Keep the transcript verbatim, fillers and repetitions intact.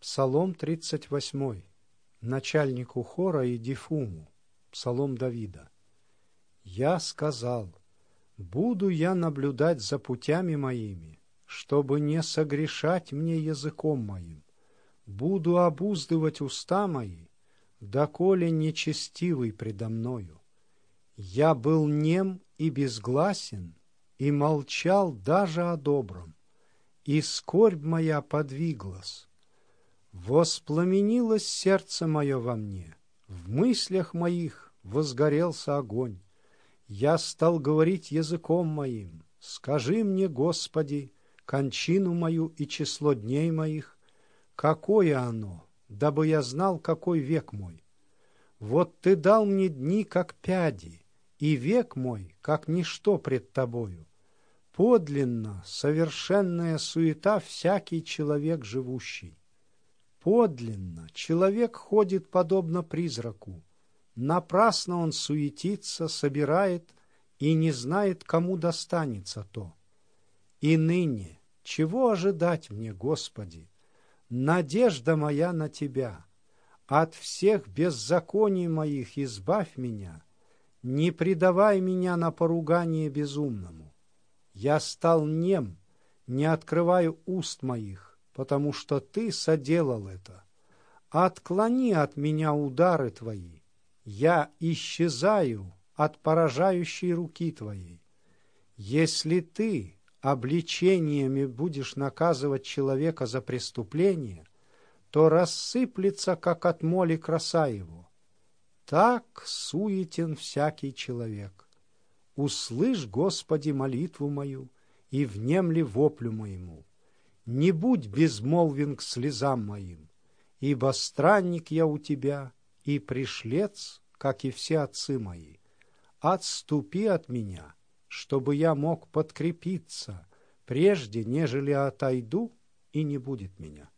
Псалом тридцать восьмой. Начальнику хора и Дифуму. Псалом Давида. «Я сказал, буду я наблюдать за путями моими, чтобы не согрешать мне языком моим. Буду обуздывать уста мои, доколе нечестивый предо мною. Я был нем и безгласен, и молчал даже о добром, и скорбь моя подвиглась. Воспламенилось сердце мое во мне, в мыслях моих возгорелся огонь. Я стал говорить языком моим: скажи мне, Господи, кончину мою и число дней моих, какое оно, дабы я знал, какой век мой. Вот Ты дал мне дни, как пяди, и век мой, как ничто пред Тобою. Подлинно совершенная суета всякий человек живущий. Подлинно человек ходит подобно призраку. Напрасно он суетится, собирает и не знает, кому достанется то. И ныне, чего ожидать мне, Господи? Надежда моя на Тебя. От всех беззаконий моих избавь меня, не предавай меня на поругание безумному. Я стал нем, не открываю уст моих, потому что Ты соделал это. Отклони от меня удары Твои. Я исчезаю от поражающей руки Твоей. Если Ты обличениями будешь наказывать человека за преступление, то рассыплется, как от моли, краса его. Так суетен всякий человек. Услышь, Господи, молитву мою и внемли воплю моему. Не будь безмолвен к слезам моим, ибо странник я у Тебя и пришлец, как и все отцы мои. Отступи от меня, чтобы я мог подкрепиться, прежде нежели отойду, и не будет меня».